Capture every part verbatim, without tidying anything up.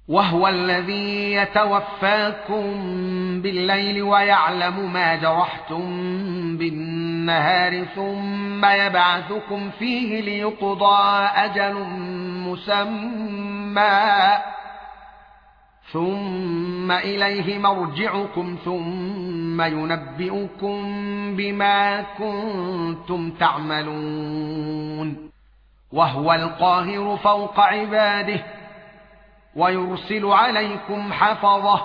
وهو الذي يتوفاكم بالليل ويعلم ما جرحتم بالنهار ثم يبعثكم فيه ليقضى أجل مسمى ثم إليه مرجعكم ثم ينبئكم بما كنتم تعملون. وهو القاهر فوق عباده ويرسل عليكم حفظة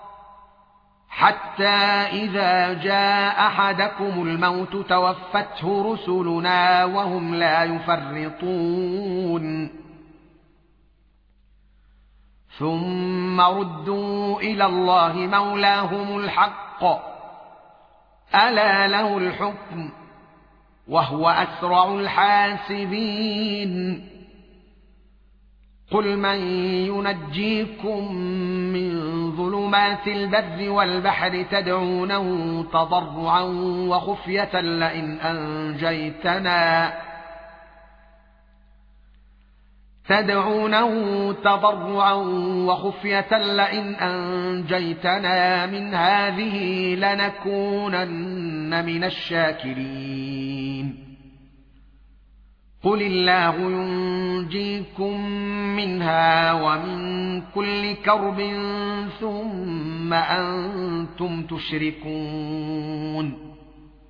حتى إذا جاء أحدكم الموت توفته رسلنا وهم لا يفرطون ثم ردوا إلى الله مولاهم الحق ألا له الحكم وهو أسرع الحاسبين. قل من ينجيكم من ظلمات البر والبحر تدعونه تضرعا وخفية لئن أنجيتنا تدعونه تضرعا وخفية لئن أنجيتنا من هذه لنكونن من الشاكرين. قل الله ينجيكم منها ومن كل كرب ثم أنتم تشركون.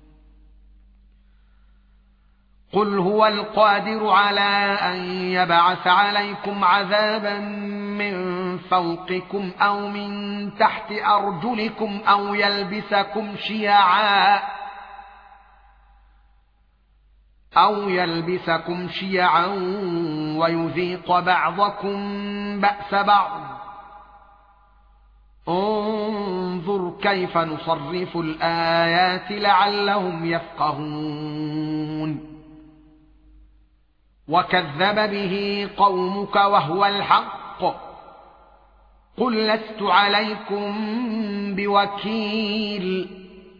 قل هو القادر على أن يبعث عليكم عذابا من فوقكم أو من تحت أرجلكم أو يلبسكم شيعا أو يلبسكم شيعا ويذيق بعضكم بأس بعض. انظر كيف نصرف الآيات لعلهم يفقهون. وكذب به قومك وهو الحق قل لست عليكم بوكيل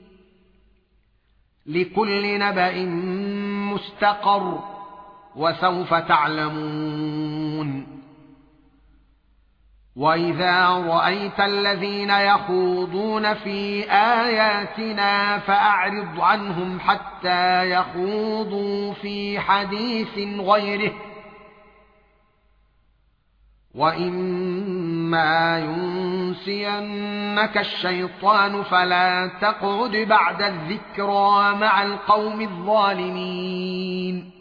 لكل نبأ مستقر وسوف تعلمون. وإذا رأيت الذين يخوضون في آياتنا فأعرض عنهم حتى يخوضوا في حديث غيره وإما ينسينك الشيطان فلا تقعد بعد الذكرى مع القوم الظالمين.